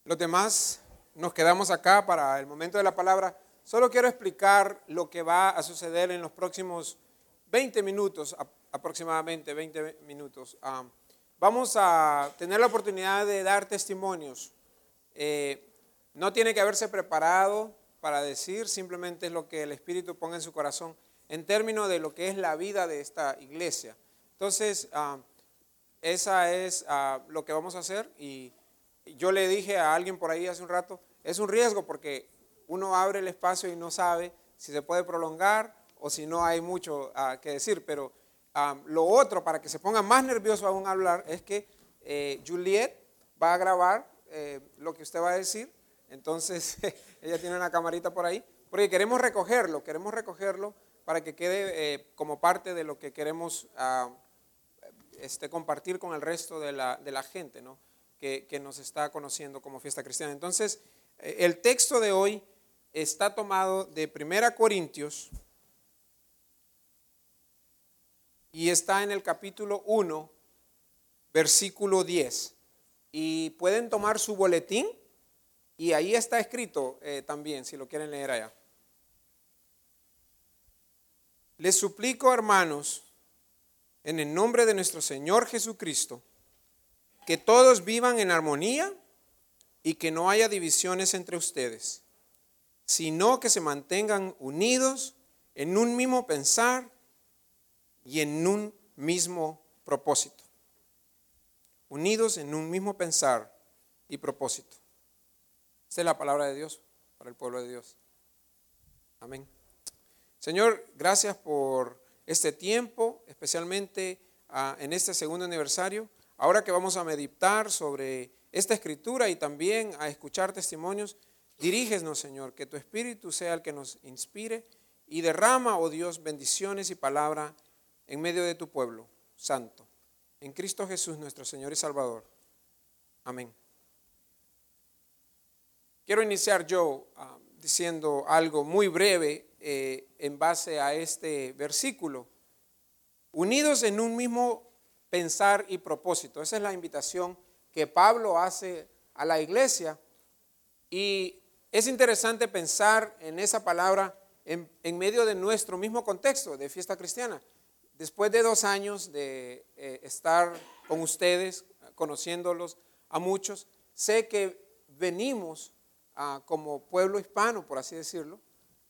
Los demás nos quedamos acá para el momento de la palabra. Solo quiero explicar lo que va a suceder en los próximos 20 minutos, aproximadamente 20 minutos. Vamos a tener la oportunidad de dar testimonios. No tiene que haberse preparado para decir, simplemente es lo que el Espíritu ponga en su corazón en términos de lo que es la vida de esta iglesia. Entonces, esa es lo que vamos a hacer. Y yo le dije a alguien por ahí hace un rato, es un riesgo porque uno abre el espacio y no sabe si se puede prolongar o si no hay mucho que decir. Pero lo otro, para que se ponga más nervioso aún hablar, es que Juliet va a grabar lo que usted va a decir. Entonces, ella tiene una camarita por ahí, porque queremos recogerlo para que quede como parte de lo que queremos compartir con el resto de la gente, ¿no? que nos está conociendo como Fiesta Cristiana. Entonces, el texto de hoy está tomado de 1 Corintios y está en el capítulo 1, versículo 10. Y pueden tomar su boletín y ahí está escrito también, si lo quieren leer allá. Les suplico, hermanos, en el nombre de nuestro Señor Jesucristo, que todos vivan en armonía y que no haya divisiones entre ustedes, sino que se mantengan unidos en un mismo pensar y en un mismo propósito. Unidos en un mismo pensar y propósito. Esta es la palabra de Dios para el pueblo de Dios. Amén. Señor, gracias por este tiempo, especialmente en este segundo aniversario. Ahora que vamos a meditar sobre esta escritura y también a escuchar testimonios, dirígenos, Señor, que tu Espíritu sea el que nos inspire y derrama, oh Dios, bendiciones y palabra en medio de tu pueblo santo. En Cristo Jesús, nuestro Señor y Salvador. Amén. Quiero iniciar yo diciendo algo muy breve en base a este versículo. Unidos en un mismo pensar y propósito. Esa es la invitación que Pablo hace a la iglesia. Y es interesante pensar en esa palabra en medio de nuestro mismo contexto de Fiesta Cristiana. Después de 2 años de estar con ustedes, conociéndolos a muchos, sé que venimos como pueblo hispano, por así decirlo,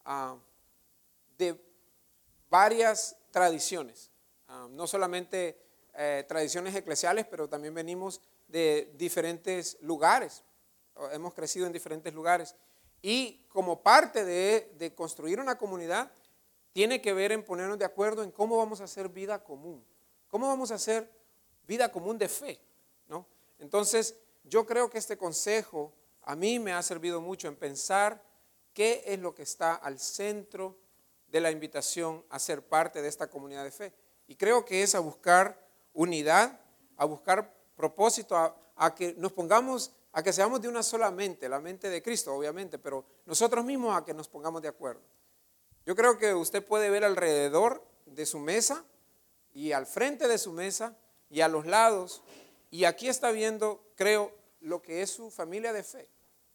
de varias tradiciones. No solamente tradiciones eclesiales, pero también venimos de diferentes lugares. Hemos crecido en diferentes lugares. Y como parte de construir una comunidad, tiene que ver en ponernos de acuerdo en cómo vamos a hacer vida común. ¿Cómo vamos a hacer vida común de fe? ¿No? Entonces, yo creo que este consejo a mí me ha servido mucho en pensar qué es lo que está al centro de la invitación a ser parte de esta comunidad de fe. Y creo que es a buscar unidad, a buscar propósito, a que nos pongamos, a que seamos de una sola mente, la mente de Cristo, obviamente, pero nosotros mismos a que nos pongamos de acuerdo. Yo creo que usted puede ver alrededor de su mesa y al frente de su mesa y a los lados, y aquí está viendo, creo, lo que es su familia de fe.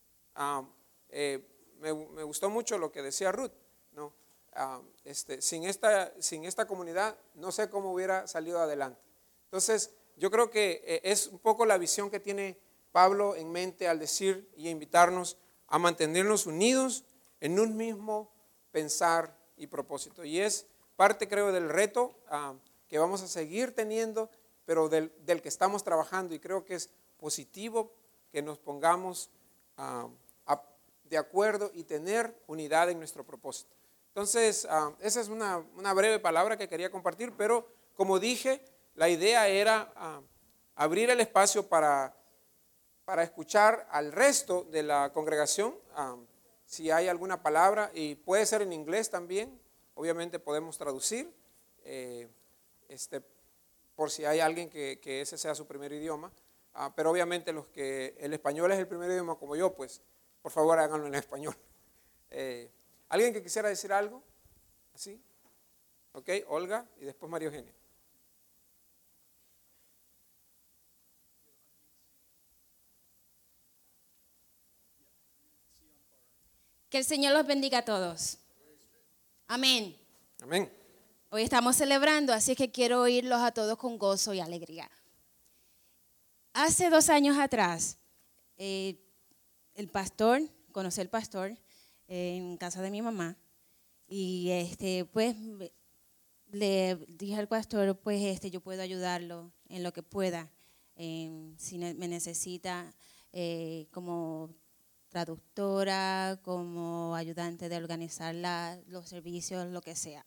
Me gustó mucho lo que decía Ruth, ¿no? Sin esta comunidad no sé cómo hubiera salido adelante. Entonces, yo creo que es un poco la visión que tiene Pablo en mente al decir y invitarnos a mantenernos unidos en un mismo pensar y propósito. Y es parte, creo, del reto que vamos a seguir teniendo, pero del que estamos trabajando, y creo que es positivo que nos pongamos de acuerdo y tener unidad en nuestro propósito. Entonces, esa es una breve palabra que quería compartir, pero como dije, la idea era abrir el espacio para escuchar al resto de la congregación, si hay alguna palabra, y puede ser en inglés también, obviamente podemos traducir, por si hay alguien que ese sea su primer idioma, pero obviamente los que el español es el primer idioma como yo, pues por favor háganlo en español. ¿Alguien que quisiera decir algo? ¿Así? Ok, Olga y después María Eugenia. Que el Señor los bendiga a todos. Amén. Amén. Hoy estamos celebrando, así que quiero oírlos a todos con gozo y alegría. Hace 2 años atrás, conocí al pastor en casa de mi mamá y pues le dije al pastor, pues yo puedo ayudarlo en lo que pueda, si me necesita como traductora, como ayudante de organizar los servicios, lo que sea.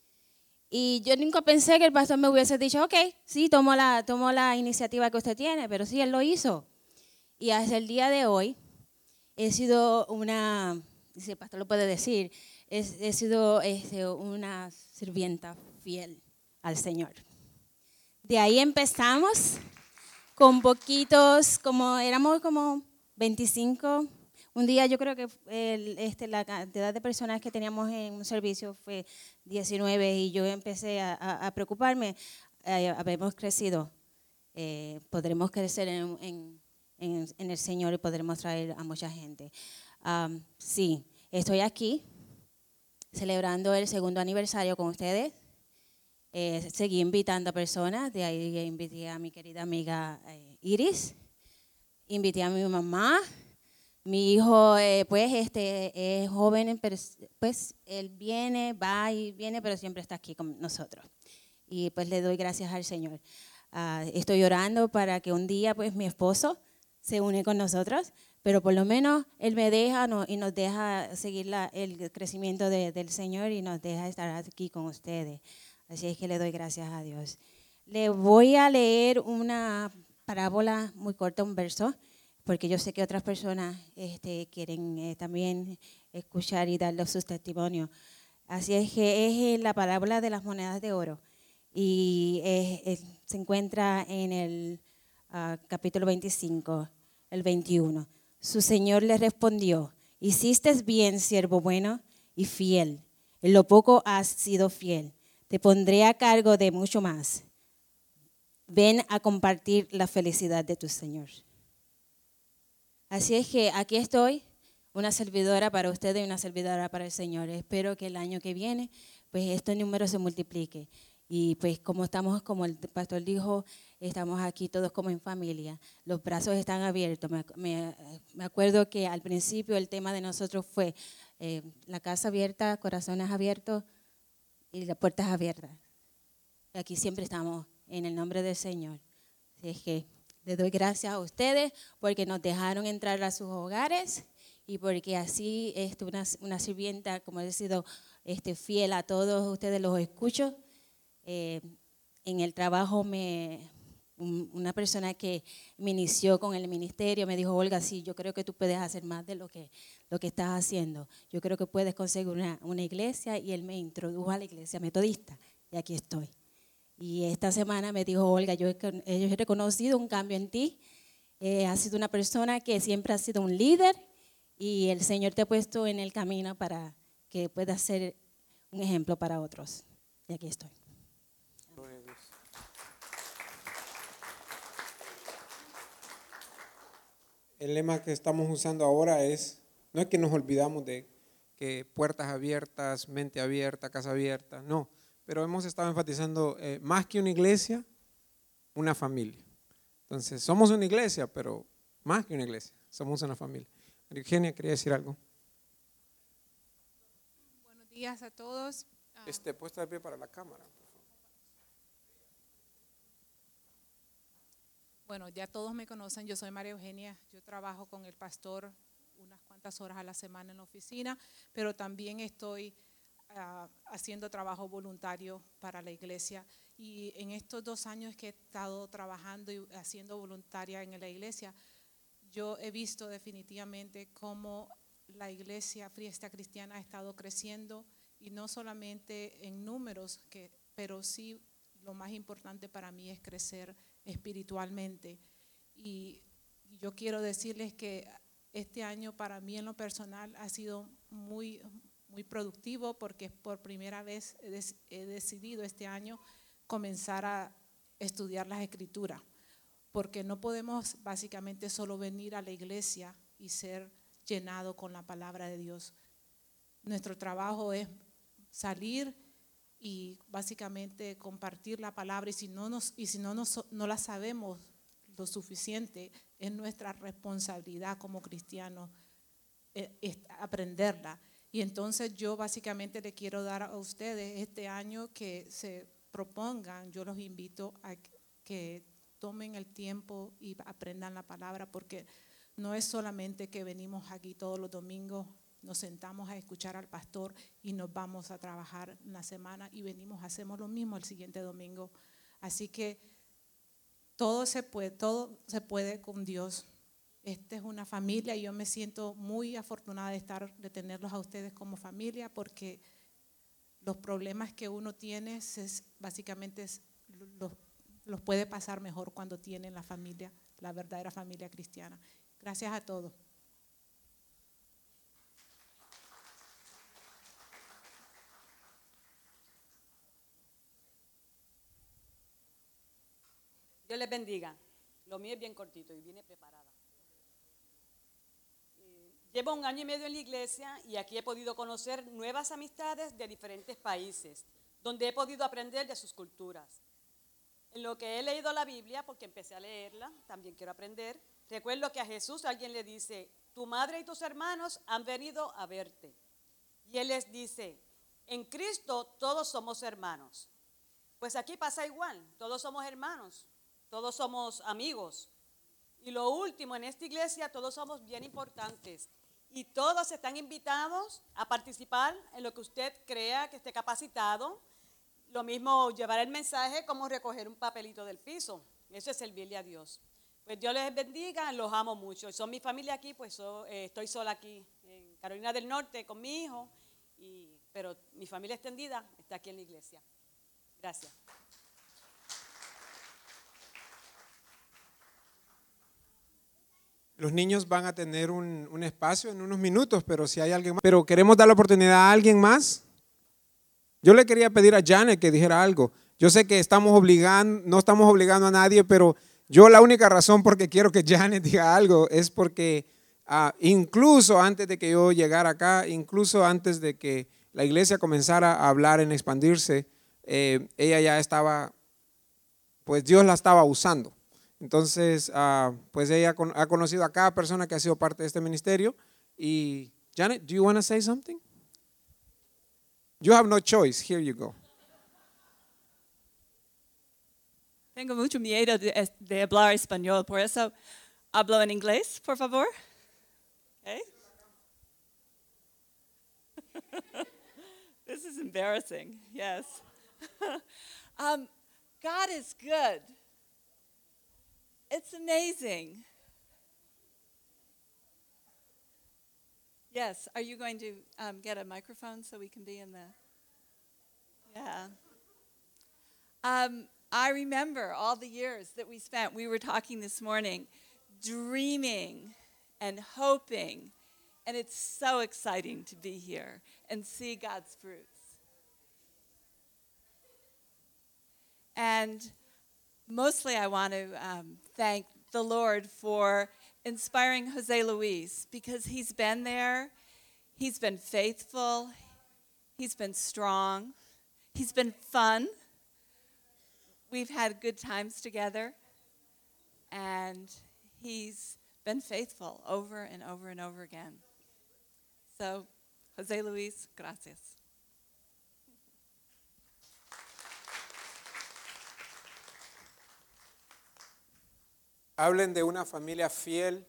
Y yo nunca pensé que el pastor me hubiese dicho, ok, sí, tomo la iniciativa que usted tiene, pero sí, él lo hizo. Y hasta el día de hoy he sido si el pastor lo puede decir, he sido una sirvienta fiel al Señor. De ahí empezamos con poquitos, éramos como 25. Un día yo creo que la cantidad de personas que teníamos en un servicio fue 19 y yo empecé a preocuparme. Habemos crecido, podremos crecer en el Señor y podremos traer a mucha gente. Sí, estoy aquí celebrando el 2º aniversario con ustedes. Seguí invitando a personas, de ahí invité a mi querida amiga Iris, invité a mi mamá. Mi hijo, pues, es joven, pero pues él va y viene, pero siempre está aquí con nosotros. Y pues le doy gracias al Señor. Estoy orando para que un día, pues, mi esposo se une con nosotros, pero por lo menos él me deja y nos deja seguir el crecimiento del Señor y nos deja estar aquí con ustedes. Así es que le doy gracias a Dios. Le voy a leer una parábola muy corta, un verso, porque yo sé que otras personas quieren también escuchar y darle sus testimonios. Así es que es la parábola de las monedas de oro y se encuentra en el capítulo 25, el 21. Su Señor le respondió, hiciste bien, siervo bueno y fiel. En lo poco has sido fiel. Te pondré a cargo de mucho más. Ven a compartir la felicidad de tu Señor. Así es que aquí estoy, una servidora para ustedes y una servidora para el Señor. Espero que el año que viene, pues este número se multiplique. Y pues como el pastor dijo, estamos aquí todos como en familia. Los brazos están abiertos. Me acuerdo que al principio el tema de nosotros fue la casa abierta, corazones abiertos y las puertas abiertas. Aquí siempre estamos en el nombre del Señor. Así es que les doy gracias a ustedes porque nos dejaron entrar a sus hogares y porque así una sirvienta, como he sido fiel a todos ustedes, los escucho. En el trabajo una persona que me inició con el ministerio me dijo, Olga, sí, yo creo que tú puedes hacer más de lo que estás haciendo. Yo creo que puedes conseguir una iglesia y él me introdujo a la iglesia metodista y aquí estoy. Y esta semana me dijo, Olga, yo he reconocido un cambio en ti. Has sido una persona que siempre has sido un líder y el Señor te ha puesto en el camino para que puedas ser un ejemplo para otros. Y aquí estoy. El lema que estamos usando ahora no es que nos olvidamos de que puertas abiertas, mente abierta, casa abierta, no, pero hemos estado enfatizando más que una iglesia, una familia. Entonces, somos una iglesia, pero más que una iglesia, somos una familia. María Eugenia, quería decir algo. Buenos días a todos. Puesta de pie para la cámara. Bueno, ya todos me conocen, yo soy María Eugenia, yo trabajo con el pastor unas cuantas horas a la semana en la oficina, pero también estoy haciendo trabajo voluntario para la iglesia. Y en estos 2 años que he estado trabajando y haciendo voluntaria en la iglesia, yo he visto definitivamente cómo la iglesia Fiesta Cristiana ha estado creciendo, y no solamente en números, pero sí lo más importante para mí es crecer espiritualmente. Y yo quiero decirles que este año para mí en lo personal ha sido muy, muy productivo, porque por primera vez he decidido este año comenzar a estudiar las Escrituras, porque no podemos básicamente solo venir a la iglesia y ser llenado con la palabra de Dios. Nuestro trabajo es salir y básicamente compartir la palabra, y si no la sabemos lo suficiente, es nuestra responsabilidad como cristianos es aprenderla. Y entonces yo básicamente le quiero dar a ustedes este año que se propongan, yo los invito a que tomen el tiempo y aprendan la palabra, porque no es solamente que venimos aquí todos los domingos, nos sentamos a escuchar al pastor y nos vamos a trabajar una semana y venimos, hacemos lo mismo el siguiente domingo. Así que todo se puede con Dios. Esta es una familia y yo me siento muy afortunada de tenerlos a ustedes como familia, porque los problemas que uno tiene básicamente los puede pasar mejor cuando tienen la familia, la verdadera familia cristiana. Gracias a todos. Dios les bendiga. Lo mío es bien cortito y vine preparada. Llevo 1 año y medio en la iglesia y aquí he podido conocer nuevas amistades de diferentes países, donde he podido aprender de sus culturas. En lo que he leído la Biblia, porque empecé a leerla, también quiero aprender, recuerdo que a Jesús alguien le dice: tu madre y tus hermanos han venido a verte. Y él les dice: en Cristo todos somos hermanos. Pues aquí pasa igual, todos somos hermanos, todos somos amigos. Y lo último, en esta iglesia todos somos bien importantes y todos están invitados a participar en lo que usted crea que esté capacitado. Lo mismo llevar el mensaje como recoger un papelito del piso. Eso es servirle a Dios. Pues Dios les bendiga, los amo mucho. Son mi familia aquí, pues estoy sola aquí en Carolina del Norte con mi hijo, pero mi familia extendida está aquí en la iglesia. Gracias. Los niños van a tener un espacio en unos minutos, pero si hay alguien más. Pero queremos dar la oportunidad a alguien más. Yo le quería pedir a Janet que dijera algo. Yo sé que no estamos obligando a nadie, pero yo la única razón por que quiero que Janet diga algo es porque incluso antes de que yo llegara acá, incluso antes de que la iglesia comenzara a hablar en expandirse, ella ya estaba, pues Dios la estaba usando. Entonces, pues ella ha conocido a cada persona que ha sido parte de este ministerio. Y Janet, do you want to say something? You have no choice. Here you go. Tengo mucho miedo de hablar español, por eso hablo en inglés, por favor. Okay? This is embarrassing, yes. God is good. It's amazing. Yes, are you going to get a microphone so we can be in the... Yeah. I remember all the years that we spent, we were talking this morning, dreaming and hoping, and it's so exciting to be here and see God's fruits. And mostly I want to thank the Lord for inspiring Jose Luis, because he's been there, he's been faithful, he's been strong, he's been fun. We've had good times together, and he's been faithful over and over and over again. So, Jose Luis, gracias. Hablen de una familia fiel.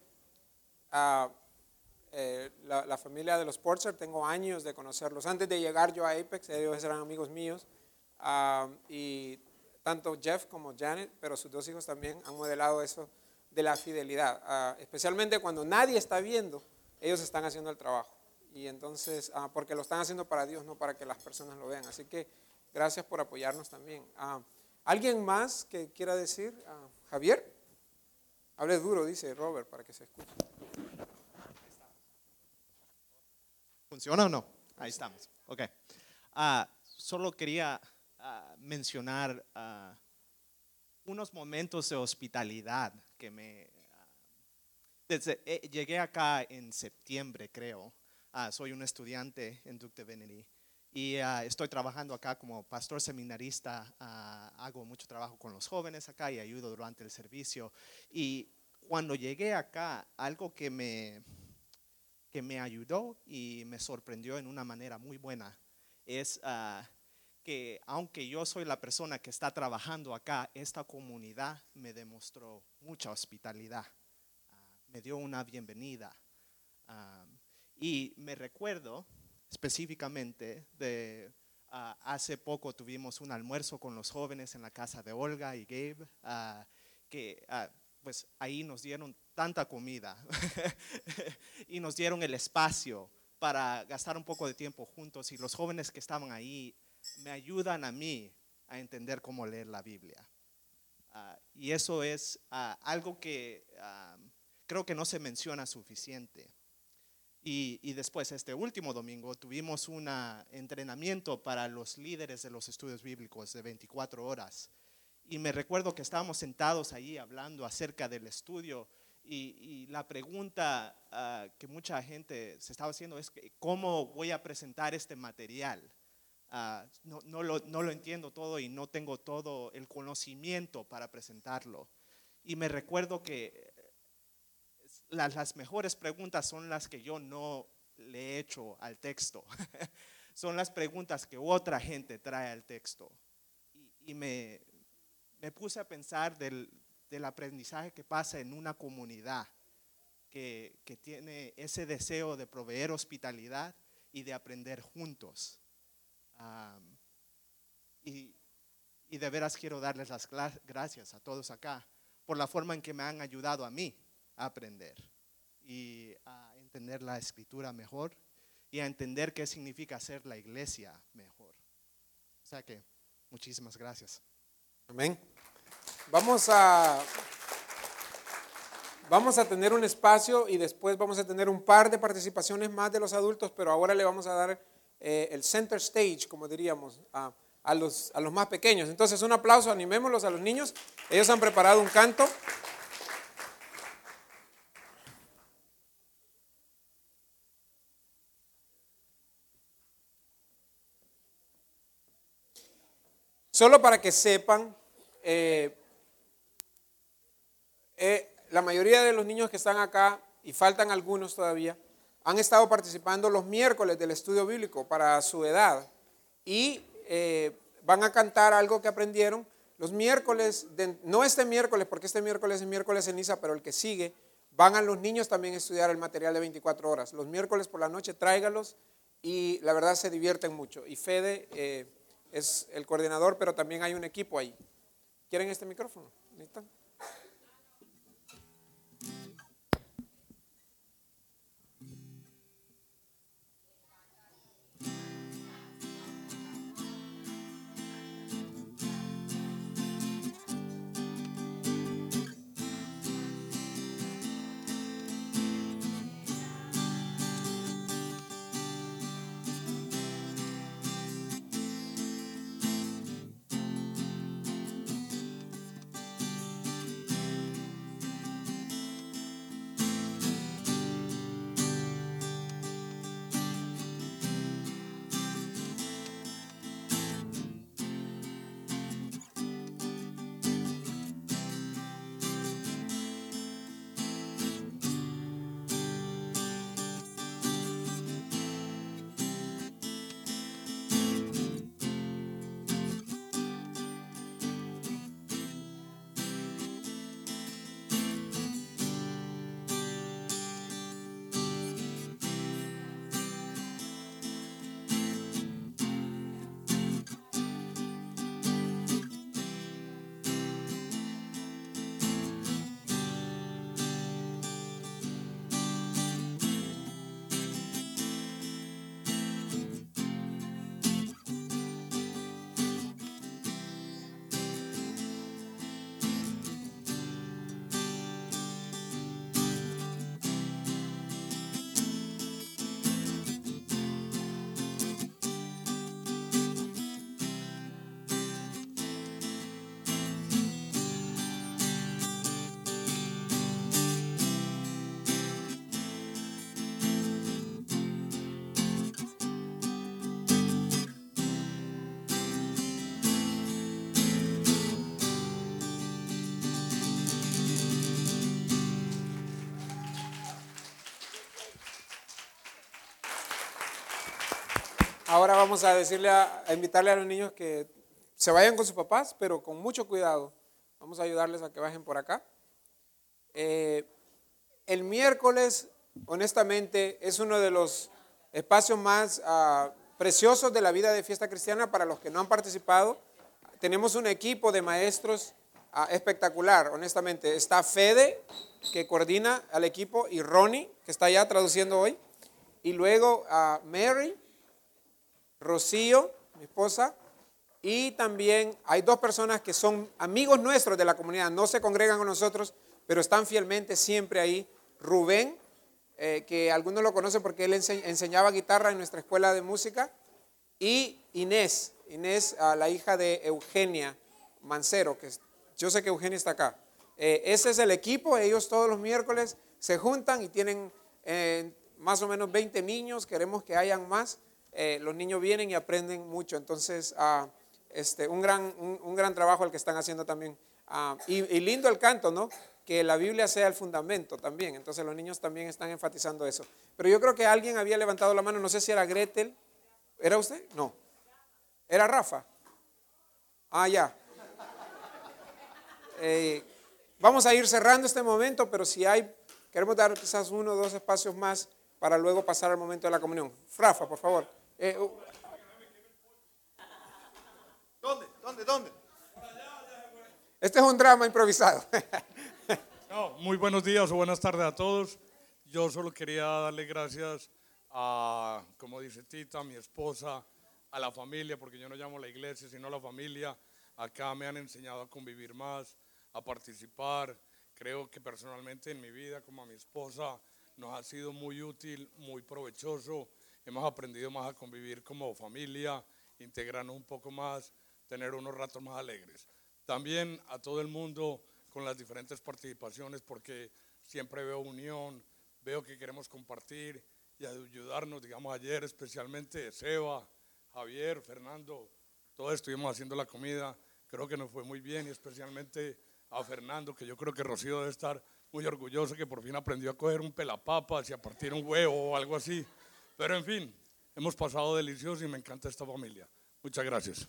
La familia de los Porter, tengo años de conocerlos. Antes de llegar yo a Apex, ellos eran amigos míos. Y tanto Jeff como Janet, pero sus dos hijos también han modelado eso de la fidelidad. Especialmente cuando nadie está viendo, ellos están haciendo el trabajo. Y entonces, porque lo están haciendo para Dios, no para que las personas lo vean. Así que gracias por apoyarnos también. ¿Alguien más que quiera decir? Javier. Hable duro, dice Robert, para que se escuche. ¿Funciona o no? Ahí estamos. Ok. Solo quería mencionar unos momentos de hospitalidad que llegué acá en septiembre, creo, Soy un estudiante en Duke Divinity y estoy trabajando acá como pastor seminarista. Hago mucho trabajo con los jóvenes acá y ayudo durante el servicio. Y cuando llegué acá, algo que me ayudó y me sorprendió en una manera muy buena es que aunque yo soy la persona que está trabajando acá, esta comunidad me demostró mucha hospitalidad, me dio una bienvenida. Y me recuerdo específicamente de hace poco tuvimos un almuerzo con los jóvenes en la casa de Olga y Gabe, que pues ahí nos dieron tanta comida y nos dieron el espacio para gastar un poco de tiempo juntos, y los jóvenes que estaban ahí me ayudan a mí a entender cómo leer la Biblia. Y eso es algo que creo que no se menciona suficiente. Y después, este último domingo, tuvimos un entrenamiento para los líderes de los estudios bíblicos de 24 horas. Y me recuerdo que estábamos sentados ahí hablando acerca del estudio, y la pregunta que mucha gente se estaba haciendo es ¿cómo voy a presentar este material? No lo entiendo todo y no tengo todo el conocimiento para presentarlo. Y me recuerdo que las mejores preguntas son las que yo no le he hecho al texto. Son las preguntas que otra gente trae al texto. Y me puse a pensar del aprendizaje que pasa en una comunidad que tiene ese deseo de proveer hospitalidad y de aprender juntos. Y de veras quiero darles las gracias a todos acá por la forma en que me han ayudado a mí a aprender y a entender la escritura mejor y a entender qué significa hacer la iglesia mejor. O sea que muchísimas gracias. Amén. Vamos a tener un espacio y después vamos a tener un par de participaciones más de los adultos, pero ahora le vamos a dar el center stage, como diríamos, a los más pequeños. Entonces, un aplauso, animémoslos a los niños. Ellos han preparado un canto. Solo para que sepan, la mayoría de los niños que están acá, y faltan algunos todavía, han estado participando los miércoles del estudio bíblico para su edad, y van a cantar algo que aprendieron los miércoles, no este miércoles, porque este miércoles es miércoles ceniza, pero el que sigue, van a los niños también a estudiar el material de 24 horas. Los miércoles por la noche tráigalos, y la verdad se divierten mucho. Y Fede es el coordinador, pero también hay un equipo ahí. ¿Quieren este micrófono? ¿Necesitan? Ahora vamos a a invitarle a los niños que se vayan con sus papás, pero con mucho cuidado. Vamos a ayudarles a que bajen por acá. El miércoles, honestamente, es uno de los espacios más preciosos de la vida de Fiesta Cristiana para los que no han participado. Tenemos un equipo de maestros espectacular, honestamente. Está Fede, que coordina al equipo, y Ronnie, que está allá traduciendo hoy. Y luego Mary, Rocío, mi esposa, y también hay dos personas que son amigos nuestros de la comunidad, no se congregan con nosotros, pero están fielmente siempre ahí. Rubén, que algunos lo conocen porque él enseñaba guitarra en nuestra escuela de música, y Inés, la hija de Eugenia Mancero, que yo sé que Eugenia está acá. Ese es el equipo, ellos todos los miércoles se juntan y tienen más o menos 20 niños, queremos que hayan más. Los niños vienen y aprenden mucho, entonces un gran trabajo el que están haciendo también. Y lindo el canto, ¿no? Que la Biblia sea el fundamento también, entonces los niños también están enfatizando eso. Pero yo creo que alguien había levantado la mano, no sé si era Gretel. ¿Era usted? No. ¿Era Rafa? Ya. Vamos a ir cerrando este momento, pero si queremos dar quizás 1 o 2 espacios más para luego pasar al momento de la comunión. Rafa, por favor. ¿Dónde? Este es un drama improvisado. No, muy buenos días o buenas tardes a todos. Yo solo quería darle gracias a, como dice Tita, a mi esposa, a la familia, porque yo no llamo a la iglesia, sino a la familia. Acá me han enseñado a convivir más, a participar. Creo que personalmente en mi vida, como a mi esposa, nos ha sido muy útil, muy provechoso. Hemos aprendido más a convivir como familia, integrarnos un poco más, tener unos ratos más alegres. También a todo el mundo con las diferentes participaciones, porque siempre veo unión, veo que queremos compartir y ayudarnos. Digamos, ayer especialmente Seba, Javier, Fernando, todos estuvimos haciendo la comida. Creo que nos fue muy bien, y especialmente a Fernando, que yo creo que Rocío debe estar muy orgulloso, que por fin aprendió a coger un pelapapas y a partir un huevo o algo así. Pero en fin, hemos pasado delicioso y me encanta esta familia. Muchas gracias.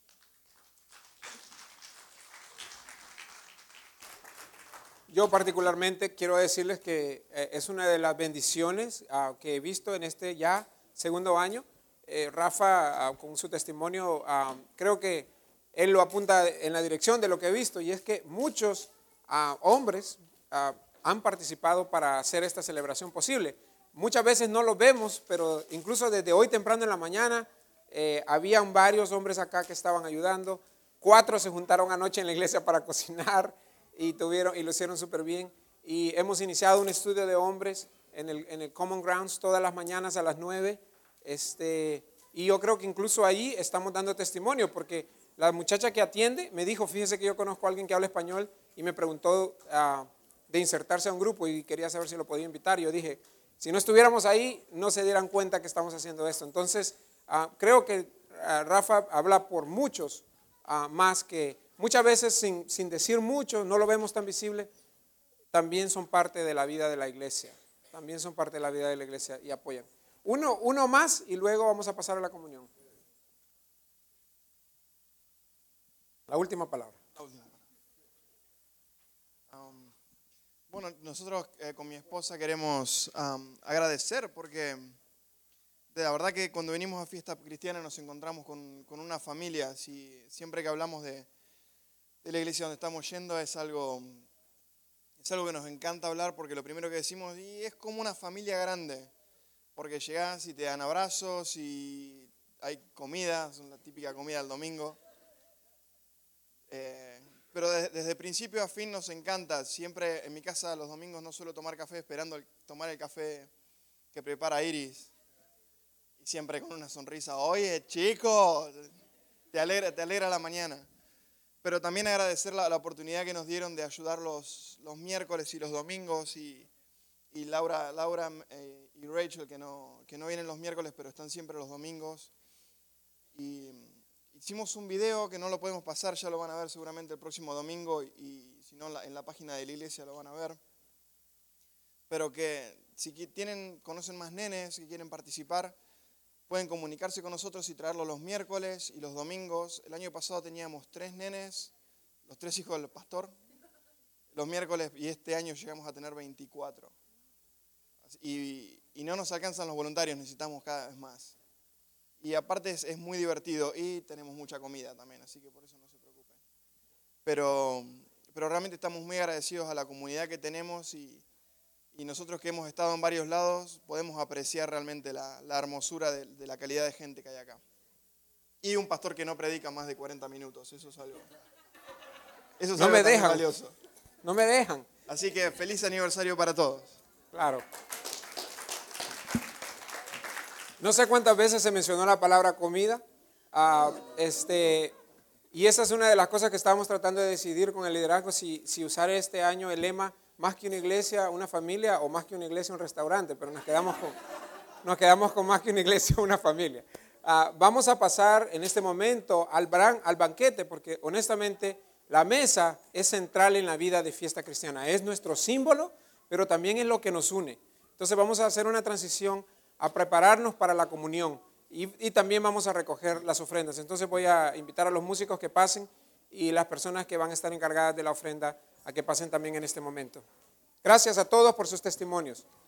Yo particularmente quiero decirles que es una de las bendiciones que he visto en este ya segundo año. Rafa, con su testimonio, creo que él lo apunta en la dirección de lo que he visto, y es que muchos hombres han participado para hacer esta celebración posible. Muchas veces no lo vemos, pero incluso desde hoy temprano en la mañana habían varios hombres acá que estaban ayudando. 4 se juntaron anoche en la iglesia para cocinar y lo hicieron súper bien. Y hemos iniciado un estudio de hombres en el Common Grounds todas las mañanas a las 9. Y yo creo que incluso ahí estamos dando testimonio, porque la muchacha que atiende me dijo, fíjese que yo conozco a alguien que habla español, y me preguntó de insertarse a un grupo y quería saber si lo podía invitar. Yo dije, si no estuviéramos ahí, no se dieran cuenta que estamos haciendo esto. Entonces, creo que Rafa habla por muchos más, que muchas veces sin decir mucho, no lo vemos tan visible, también son parte de la vida de la iglesia. También son parte de la vida de la iglesia y apoyan. Uno más y luego vamos a pasar a la comunión. La última palabra. Bueno, nosotros con mi esposa queremos agradecer, porque de la verdad que cuando venimos a Fiesta Cristiana nos encontramos con una familia. Siempre que hablamos de la iglesia donde estamos yendo es algo que nos encanta hablar, porque lo primero que decimos, y es como una familia grande, porque llegás y te dan abrazos y hay comida, es la típica comida del domingo. Pero desde principio a fin nos encanta. Siempre en mi casa los domingos no suelo tomar café, esperando tomar el café que prepara Iris. Y siempre con una sonrisa, oye chico, te alegra la mañana. Pero también agradecer la oportunidad que nos dieron de ayudar los miércoles y los domingos. Y Laura y Rachel, que no vienen los miércoles, pero están siempre los domingos. Y hicimos un video que no lo podemos pasar, ya lo van a ver seguramente el próximo domingo, y si no en la página de la iglesia lo van a ver. Pero que si conocen más nenes que quieren participar, pueden comunicarse con nosotros y traerlo los miércoles y los domingos. El año pasado teníamos 3 nenes, los 3 hijos del pastor, los miércoles, y este año llegamos a tener 24. Y no nos alcanzan los voluntarios, necesitamos cada vez más. Y aparte es muy divertido y tenemos mucha comida también, así que por eso no se preocupen. Pero realmente estamos muy agradecidos a la comunidad que tenemos y nosotros que hemos estado en varios lados podemos apreciar realmente la hermosura de la calidad de gente que hay acá. Y un pastor que no predica más de 40 minutos, eso es algo, No me también dejan. valioso. No me dejan. Así que feliz aniversario para todos. Claro. No sé cuántas veces se mencionó la palabra comida. Y esa es una de las cosas que estábamos tratando de decidir con el liderazgo, si usar este año el lema más que una iglesia, una familia, o más que una iglesia, un restaurante, pero nos quedamos con más que una iglesia, una familia. Vamos a pasar en este momento al banquete, porque honestamente la mesa es central en la vida de Fiesta Cristiana. Es nuestro símbolo, pero también es lo que nos une. Entonces vamos a hacer una transición a prepararnos para la comunión y también vamos a recoger las ofrendas. Entonces voy a invitar a los músicos que pasen y las personas que van a estar encargadas de la ofrenda a que pasen también en este momento. Gracias a todos por sus testimonios.